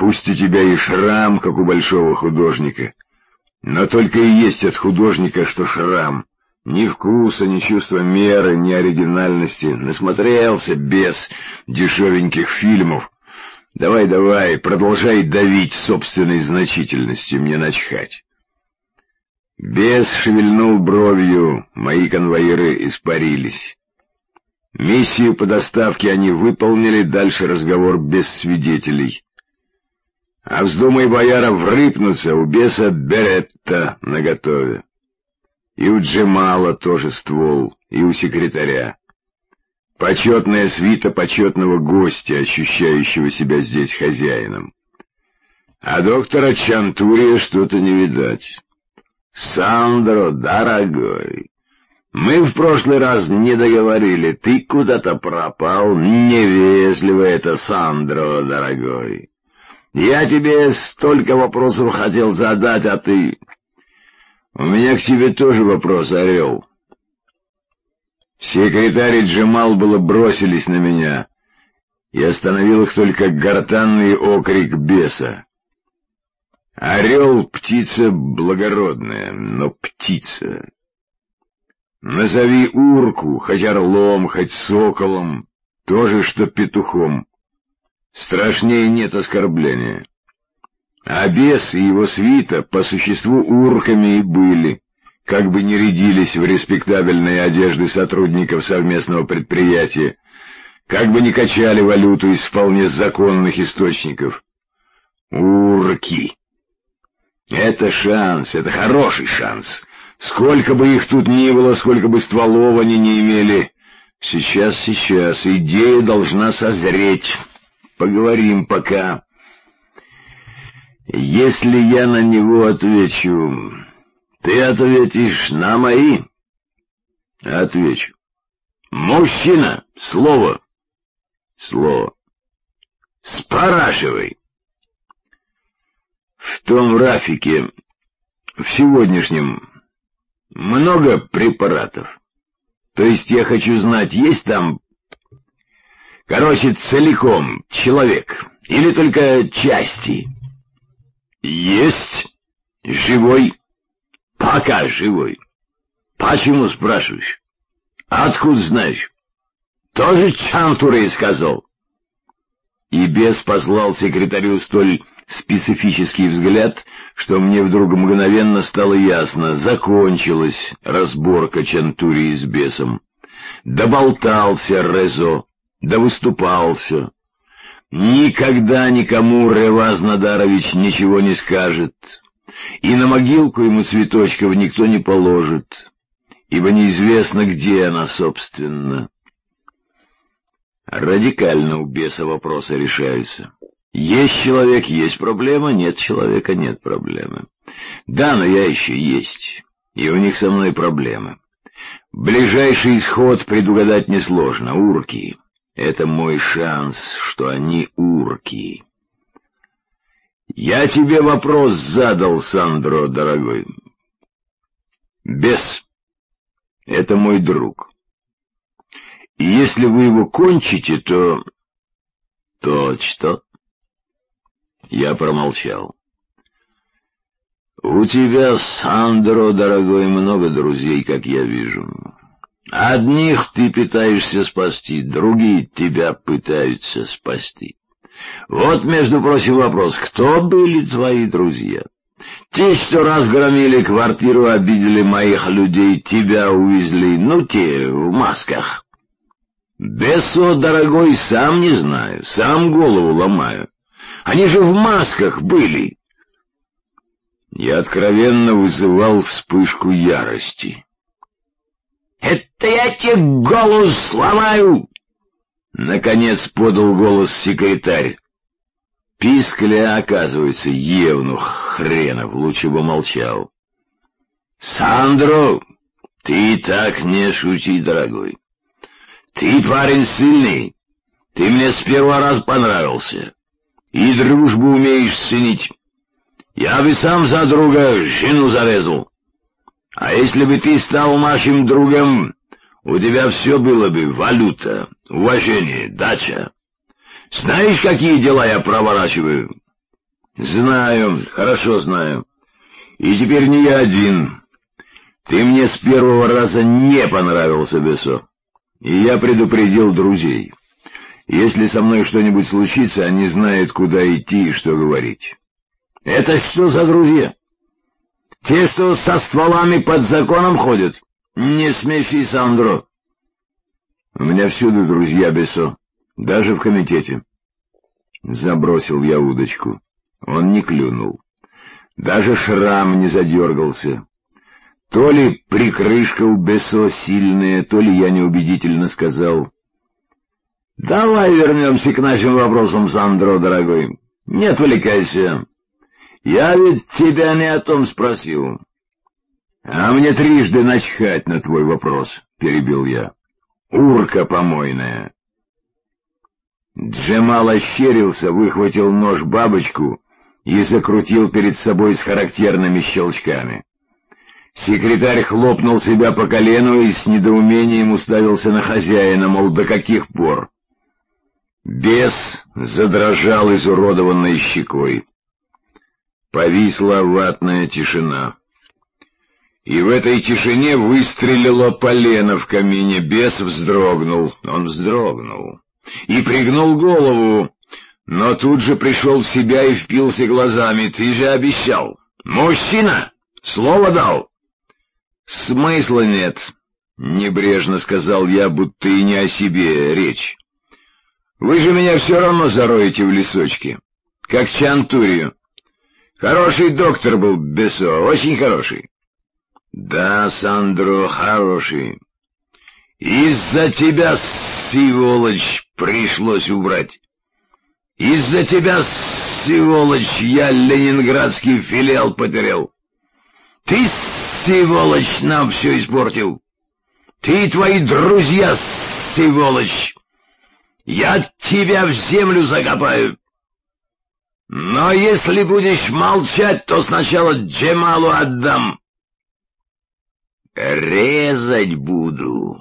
Пусть у тебя и шрам, как у большого художника, но только и есть от художника, что шрам. Ни вкуса, ни чувства меры, ни оригинальности. Насмотрелся без дешевеньких фильмов. Давай, продолжай давить собственной значительностью, мне начхать. Бес шевельнул бровью, мои конвоиры испарились. Миссию по доставке они выполнили, дальше разговор без свидетелей. А вздумай бояра врыпнуться, у беса беретта наготове. И у Джемала тоже ствол, и у секретаря. Почетная свита почетного гостя, ощущающего себя здесь хозяином. А доктора Чантурия что-то не видать. «Сандро, дорогой, мы в прошлый раз не договорили, ты куда-то пропал, невежливо это, Сандро, дорогой. Я тебе столько вопросов хотел задать, а ты...» «У меня к тебе тоже вопрос, орел». Секретарь и Джемал было бросились на меня, и остановил их только гортанный окрик беса. Орел — птица благородная, но птица. Назови урку, хоть орлом, хоть соколом, тоже что петухом. Страшнее нет оскорбления. А бес и его свита по существу урками и были, как бы ни рядились в респектабельные одежды сотрудников совместного предприятия, как бы ни качали валюту из вполне законных источников. Урки. Это шанс, это хороший шанс. Сколько бы их тут ни было, сколько бы стволов они не имели. Сейчас, идея должна созреть. Поговорим пока. Если я на него отвечу, ты ответишь на мои? Отвечу. Мужчина, слово. Слово. Спрашивай. В том рафике, в сегодняшнем, много препаратов. То есть я хочу знать, есть там, целиком человек или только части? Есть. Живой. Пока живой. Почему спрашиваешь? Откуда знаешь? Тоже Чантурей сказал. И бес послал секретарю столь специфический взгляд, что мне вдруг мгновенно стало ясно: закончилась разборка Чантурии с бесом. Доболтался Резо, довыступался. Никогда никому Реваз Надарович ничего не скажет, и на могилку ему цветочков никто не положит, ибо неизвестно, где она, собственно. Радикально у беса вопросы решаются. Есть человек — есть проблема, нет человека — нет проблемы. Да, но я еще есть, и у них со мной проблемы. Ближайший исход предугадать несложно. Урки. Это мой шанс, что они урки. Я тебе вопрос задал, Сандро, дорогой. Бес — это мой друг. И если вы его кончите, то... То что? Я промолчал. У тебя, Сандро, дорогой, много друзей, как я вижу. Одних ты пытаешься спасти, другие тебя пытаются спасти. Вот, между прочим, вопрос: кто были твои друзья? Те, что разгромили квартиру, обидели моих людей, тебя увезли, те в масках. Бесо, дорогой, сам не знаю, сам голову ломаю. Они же в масках были. Я откровенно вызывал вспышку ярости. «Это я тебе голову сломаю!» Наконец подал голос секретарь. Пискля, оказывается, евнух хренов, лучше бы молчал. «Сандро, ты так не шути, дорогой. Ты парень сильный, ты мне с первого раза понравился, и дружбу умеешь ценить. Я бы сам за друга жену зарезал. А если бы ты стал нашим другом, у тебя все было бы: валюта, уважение, дача. Знаешь, какие дела я проворачиваю? Знаю, хорошо знаю. И теперь не я один. Ты мне с первого раза не понравился, Бессо. И я предупредил друзей. Если со мной что-нибудь случится, они знают, куда идти и что говорить. Это что за друзья? Те, что со стволами под законом ходят? Не смеши, Сандро. У меня всюду друзья, Бессо. Даже в комитете. Забросил я удочку. Он не клюнул. Даже шрам не задергался. То ли прикрышка у Бессо сильная, то ли я неубедительно сказал. Давай вернемся к нашим вопросам, Сандро, дорогой. Не отвлекайся. Я ведь тебя не о том спросил. А мне трижды начхать на твой вопрос, перебил я. Урка помойная. Джемал ощерился, выхватил нож-бабочку и закрутил перед собой с характерными щелчками. Секретарь хлопнул себя по колену и с недоумением уставился на хозяина, мол, до каких пор. Бес задрожал изуродованной щекой. Повисла ватная тишина. И в этой тишине выстрелило полено в камине. Бес вздрогнул. Он вздрогнул. И пригнул голову. Но тут же пришел в себя и впился глазами. Ты же обещал. Мужчина! Слово дал. Смысла нет, небрежно сказал я, будто и не о себе речь. Вы же меня все равно зароете в лесочке, как Чантурию. Хороший доктор был Бессо, очень хороший. Да, Сандро, хороший. Из-за тебя, сволочь, пришлось убрать. Из-за тебя, сволочь, я ленинградский филиал потерял. Ты, сволочь, нам все испортил. Ты и твои друзья, сволочь. Я тебя в землю закопаю. Но если будешь молчать, то сначала Джемалу отдам. Резать буду.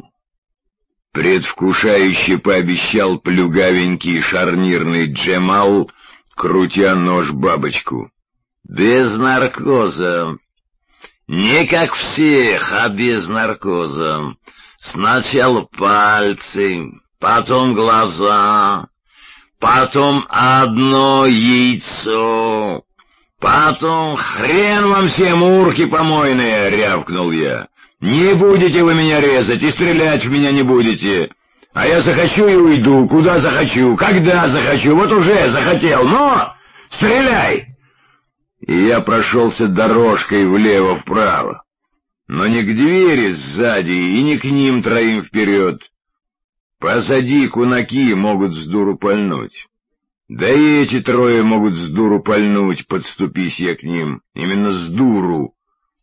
Предвкушающе пообещал плюгавенький шарнирный Джемал, крутя нож-бабочку. Без наркоза. Не как всех, а без наркоза. Сначала пальцы, потом глаза, потом одно яйцо, потом хрен вам всем, урки помойные, рявкнул я. Не будете вы меня резать и стрелять в меня не будете. А я захочу и уйду, куда захочу, когда захочу, вот уже захотел, но стреляй! И я прошелся дорожкой влево-вправо, но не к двери сзади и не к ним троим вперед. Позади кунаки могут с дуру пальнуть. Да и эти трое могут с дуру пальнуть, подступись я к ним, именно с дуру.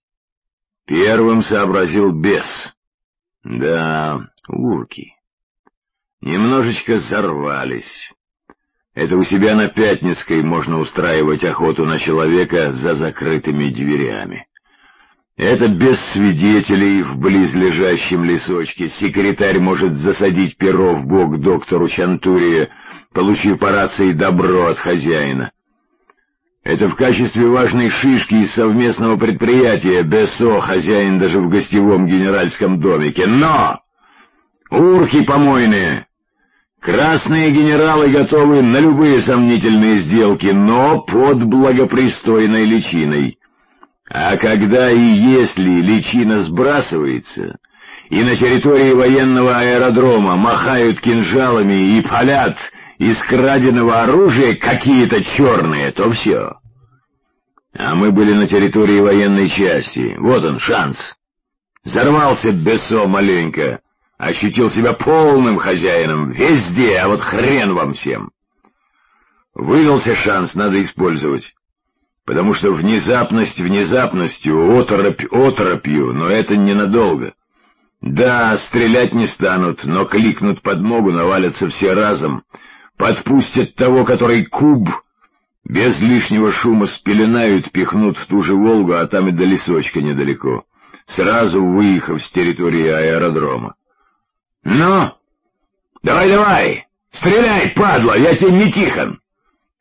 Первым сообразил бес. Да, урки. Немножечко взорвались. Это у себя на Пятницкой можно устраивать охоту на человека за закрытыми дверями. Это без свидетелей в близлежащем лесочке секретарь может засадить перо в бок доктору Чантурии, получив по рации добро от хозяина. Это в качестве важной шишки из совместного предприятия Бессо хозяин даже в гостевом генеральском домике. Но! Урки помойные! Красные генералы готовы на любые сомнительные сделки, но под благопристойной личиной. А когда и если личина сбрасывается, и на территории военного аэродрома махают кинжалами и палят из краденого оружия какие-то черные, то все. А мы были на территории военной части. Вот он, шанс. Взорвался Бессо маленько. Ощутил себя полным хозяином везде, а вот хрен вам всем. Выдался шанс, надо использовать. Потому что внезапность внезапностью, оторопь оторопью, но это ненадолго. Да, стрелять не станут, но кликнут подмогу, навалятся все разом. Подпустят того, который куб, без лишнего шума спеленают, пихнут в ту же Волгу, а там и до лесочка недалеко, сразу выехав с территории аэродрома. «Ну, давай, стреляй, падла, я тебе не Тихон!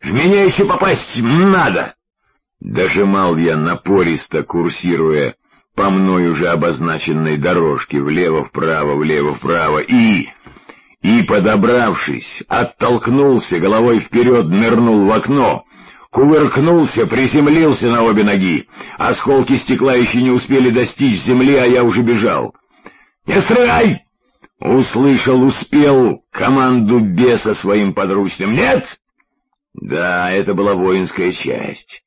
В меня еще попасть надо!» Дожимал я напористо, курсируя по мной уже обозначенной дорожке влево-вправо и, подобравшись, оттолкнулся, головой вперед нырнул в окно, кувыркнулся, приземлился на обе ноги. Осколки стекла еще не успели достичь земли, а я уже бежал. «Не стреляй!» — успел команду беса своим подручным. «Нет!» Да, это была воинская часть.